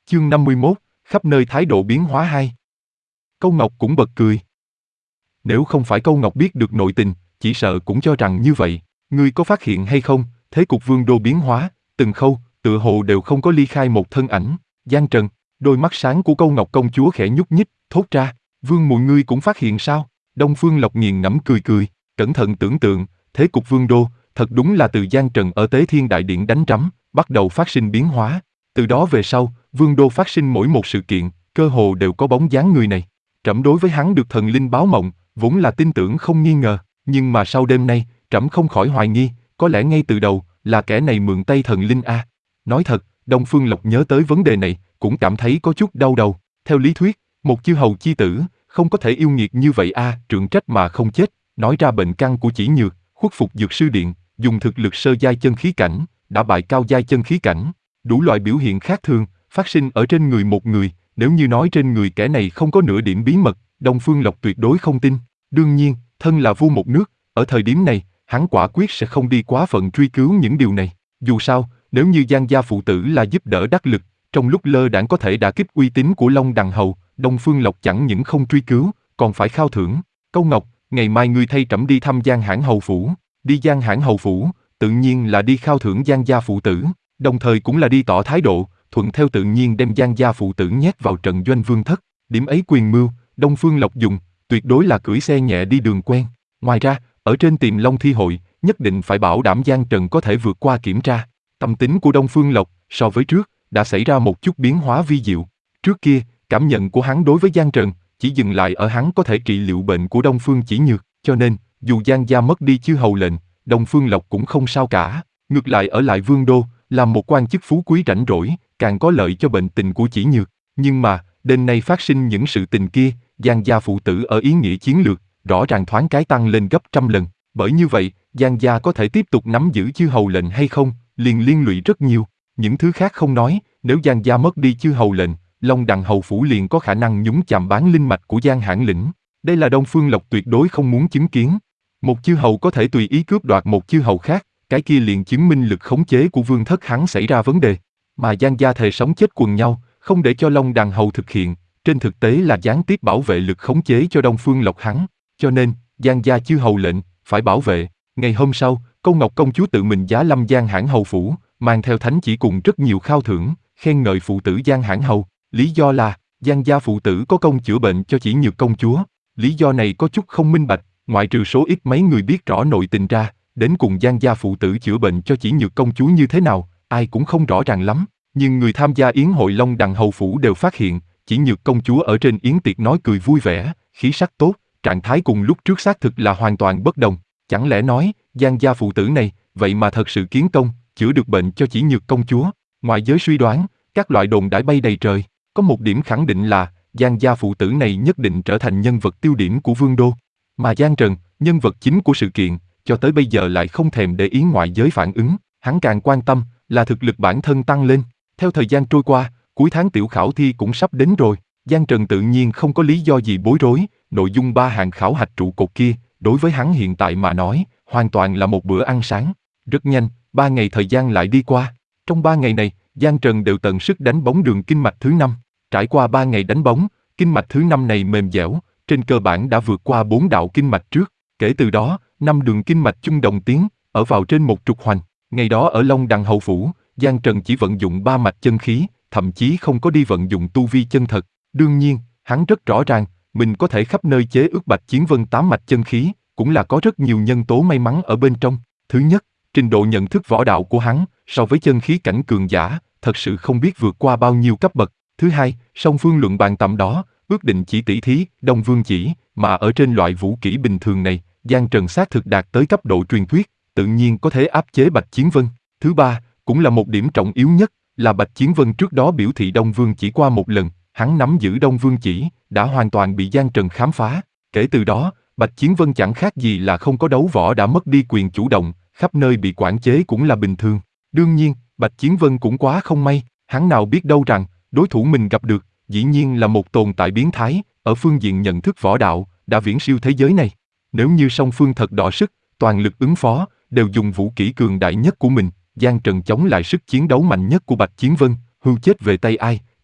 Chương 51, khắp nơi thái độ biến hóa 2. Câu Ngọc cũng bật cười. Nếu không phải Câu Ngọc biết được nội tình, chỉ sợ cũng cho rằng như vậy. Ngươi có phát hiện hay không, thế cục Vương đô biến hóa, từng khâu, tựa hồ đều không có ly khai một thân ảnh. Giang Trần, đôi mắt sáng của Câu Ngọc công chúa khẽ nhúc nhích, thốt ra, Vương muội ngươi cũng phát hiện sao? Đông Phương Lộc nghiền ngẫm cười cười, cẩn thận tưởng tượng, thế cục Vương đô, thật đúng là từ Giang Trần ở Tế Thiên Đại Điện đánh trắm, bắt đầu phát sinh biến hóa. Từ đó về sau, Vương đô phát sinh mỗi một sự kiện, cơ hồ đều có bóng dáng người này. Trẫm đối với hắn được thần linh báo mộng, vốn là tin tưởng không nghi ngờ, nhưng mà sau đêm nay, trẫm không khỏi hoài nghi, có lẽ ngay từ đầu, là kẻ này mượn tay thần linh a. Nói thật, Đông Phương Lộc nhớ tới vấn đề này, cũng cảm thấy có chút đau đầu. Theo lý thuyết, một chư hầu chi tử, không có thể yêu nghiệt như vậy a. Trượng trách mà không chết, nói ra bệnh căn của Chỉ Nhược, khuất phục dược sư điện, dùng thực lực sơ giai chân khí cảnh, đã bại cao giai chân khí cảnh. Đủ loại biểu hiện khác thường, phát sinh ở trên người một người, nếu như nói trên người kẻ này không có nửa điểm bí mật, Đông Phương Lộc tuyệt đối không tin. Đương nhiên, thân là vua một nước, ở thời điểm này, hắn quả quyết sẽ không đi quá phận truy cứu những điều này. Dù sao, nếu như Giang gia phụ tử là giúp đỡ đắc lực, trong lúc lơ đãng có thể đả kích uy tín của Long Đằng Hầu, Đông Phương Lộc chẳng những không truy cứu, còn phải khao thưởng. Câu Ngọc, ngày mai ngươi thay trẫm đi thăm Giang Hãn Hầu phủ. Đi Giang Hãn Hầu phủ, tự nhiên là đi khao thưởng Giang gia phụ tử, đồng thời cũng là đi tỏ thái độ, thuận theo tự nhiên đem Giang gia phụ tử nhét vào trận doanh vương thất. Điểm ấy quyền mưu, Đông Phương Lộc dùng, tuyệt đối là cưỡi xe nhẹ đi đường quen. Ngoài ra, ở trên Tiềm Long thi hội, nhất định phải bảo đảm Giang Trần có thể vượt qua kiểm tra. Tâm tính của Đông Phương Lộc, so với trước, đã xảy ra một chút biến hóa vi diệu. Trước kia, cảm nhận của hắn đối với Giang Trần, chỉ dừng lại ở hắn có thể trị liệu bệnh của Đông Phương Chỉ Nhược, cho nên, dù Giang gia mất đi chư hầu lệnh, Đông Phương Lộc cũng không sao cả. Ngược lại ở lại Vương đô, làm một quan chức phú quý rảnh rỗi, càng có lợi cho bệnh tình của Chỉ Nhược. Nhưng mà, đêm nay phát sinh những sự tình kia, Giang gia phụ tử ở ý nghĩa chiến lược, rõ ràng thoáng cái tăng lên gấp trăm lần. Bởi như vậy, Giang gia có thể tiếp tục nắm giữ chư hầu lệnh hay không, liền liên lụy rất nhiều. Những thứ khác không nói, nếu Giang gia mất đi chư hầu lệnh, Long Đằng Hầu phủ liền có khả năng nhúng chàm bán linh mạch của Giang Hãn lĩnh. Đây là Đông Phương Lộc tuyệt đối không muốn chứng kiến. Một chư hầu có thể tùy ý cướp đoạt một chư hầu khác, cái kia liền chứng minh lực khống chế của vương thất hắn xảy ra vấn đề. Mà Giang gia thề sống chết quần nhau, không để cho Long Đằng Hầu thực hiện, trên thực tế là gián tiếp bảo vệ lực khống chế cho Đông Phương Lộc hắn. Cho nên, Giang gia chư hầu lệnh, phải bảo vệ. Ngày hôm sau, Câu Ngọc công chúa tự mình giá lâm Giang Hãn Hầu phủ, mang theo thánh chỉ cùng rất nhiều khao thưởng, khen ngợi phụ tử Giang Hãn Hầu. Lý do là, Giang gia phụ tử có công chữa bệnh cho Chỉ Nhược công chúa. Lý do này có chút không minh bạch, ngoại trừ số ít mấy người biết rõ nội tình ra, đến cùng Giang gia phụ tử chữa bệnh cho Chỉ Nhược công chúa như thế nào, ai cũng không rõ ràng lắm. Nhưng người tham gia yến hội Long Đằng Hầu phủ đều phát hiện, Chỉ Nhược công chúa ở trên yến tiệc nói cười vui vẻ, khí sắc tốt, trạng thái cùng lúc trước xác thực là hoàn toàn bất đồng. Chẳng lẽ nói, Giang gia phụ tử này, vậy mà thật sự kiến công, chữa được bệnh cho Chỉ Nhược công chúa? Ngoại giới suy đoán, các loại đồn đãi bay đầy trời. Có một điểm khẳng định là, Giang gia phụ tử này nhất định trở thành nhân vật tiêu điểm của Vương đô. Mà Giang Trần, nhân vật chính của sự kiện, cho tới bây giờ lại không thèm để ý ngoại giới phản ứng, hắn càng quan tâm là thực lực bản thân tăng lên. Theo thời gian trôi qua, cuối tháng tiểu khảo thi cũng sắp đến rồi, Giang Trần tự nhiên không có lý do gì bối rối, nội dung 3 hạng khảo hạch trụ cột kia, đối với hắn hiện tại mà nói, hoàn toàn là một bữa ăn sáng. Rất nhanh, 3 ngày thời gian lại đi qua. Trong 3 ngày này, Giang Trần đều tận sức đánh bóng đường kinh mạch thứ 5. Trải qua 3 ngày đánh bóng, kinh mạch thứ 5 này mềm dẻo, trên cơ bản đã vượt qua 4 đạo kinh mạch trước. Kể từ đó, 5 đường kinh mạch chung đồng tiến, ở vào trên một trục hoành. Ngày đó ở Long Đằng Hầu phủ, Giang Trần chỉ vận dụng 3 mạch chân khí, thậm chí không có đi vận dụng tu vi chân thật. Đương nhiên, hắn rất rõ ràng, mình có thể khắp nơi chế ước Bạch Chiến Vân 8 mạch chân khí, cũng là có rất nhiều nhân tố may mắn ở bên trong. Thứ nhất, trình độ nhận thức võ đạo của hắn, so với chân khí cảnh cường giả, thật sự không biết vượt qua bao nhiêu cấp bậc. Thứ hai, song phương luận bàn tầm đó, ước định chỉ tỷ thí, Đông Vương chỉ, mà ở trên loại vũ kỹ bình thường này, Giang Trần xác thực đạt tới cấp độ truyền thuyết, tự nhiên có thể áp chế Bạch Chiến Vân. Thứ ba, cũng là một điểm trọng yếu nhất, là Bạch Chiến Vân trước đó biểu thị Đông Vương chỉ qua một lần, hắn nắm giữ Đông Vương chỉ, đã hoàn toàn bị Giang Trần khám phá. Kể từ đó, Bạch Chiến Vân chẳng khác gì là không có đấu võ đã mất đi quyền chủ động, khắp nơi bị quản chế cũng là bình thường. Đương nhiên, Bạch Chiến Vân cũng quá không may, hắn nào biết đâu rằng, đối thủ mình gặp được, dĩ nhiên là một tồn tại biến thái, ở phương diện nhận thức võ đạo, đã viễn siêu thế giới này. Nếu như song phương thật đọ sức, toàn lực ứng phó, đều dùng vũ kỹ cường đại nhất của mình, Giang Trần chống lại sức chiến đấu mạnh nhất của Bạch Chiến Vân, hưu chết về tay ai,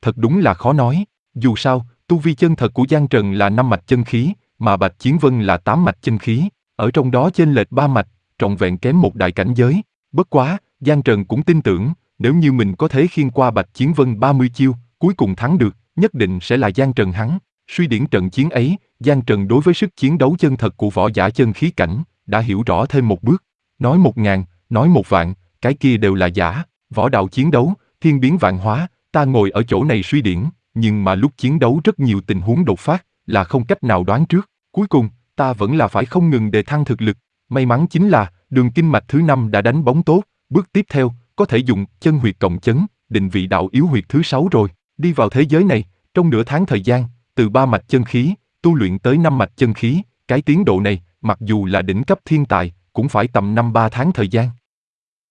thật đúng là khó nói. Dù sao, tu vi chân thật của Giang Trần là 5 mạch chân khí, mà Bạch Chiến Vân là 8 mạch chân khí, ở trong đó chênh lệch 3 mạch, trọn vẹn kém một đại cảnh giới. Bất quá, Giang Trần cũng tin tưởng, nếu như mình có thể khiêng qua Bạch Chiến Vân 30 chiêu, cuối cùng thắng được, nhất định sẽ là Giang Trần hắn. Suy điển trận chiến ấy, Giang Trần đối với sức chiến đấu chân thật của võ giả chân khí cảnh, đã hiểu rõ thêm một bước. Nói 1000, nói 1 vạn, cái kia đều là giả. Võ đạo chiến đấu, thiên biến vạn hóa, ta ngồi ở chỗ này suy điển, nhưng mà lúc chiến đấu rất nhiều tình huống đột phát, là không cách nào đoán trước. Cuối cùng, ta vẫn là phải không ngừng đề thăng thực lực. May mắn chính là, đường kinh mạch thứ 5 đã đánh bóng tốt, bước tiếp theo, có thể dùng chân huyệt cộng chấn, định vị đạo yếu huyệt thứ 6 rồi. Đi vào thế giới này, trong nửa tháng thời gian, từ 3 mạch chân khí, tu luyện tới 5 mạch chân khí, cái tiến độ này, mặc dù là đỉnh cấp thiên tài, cũng phải tầm 5-3 tháng thời gian.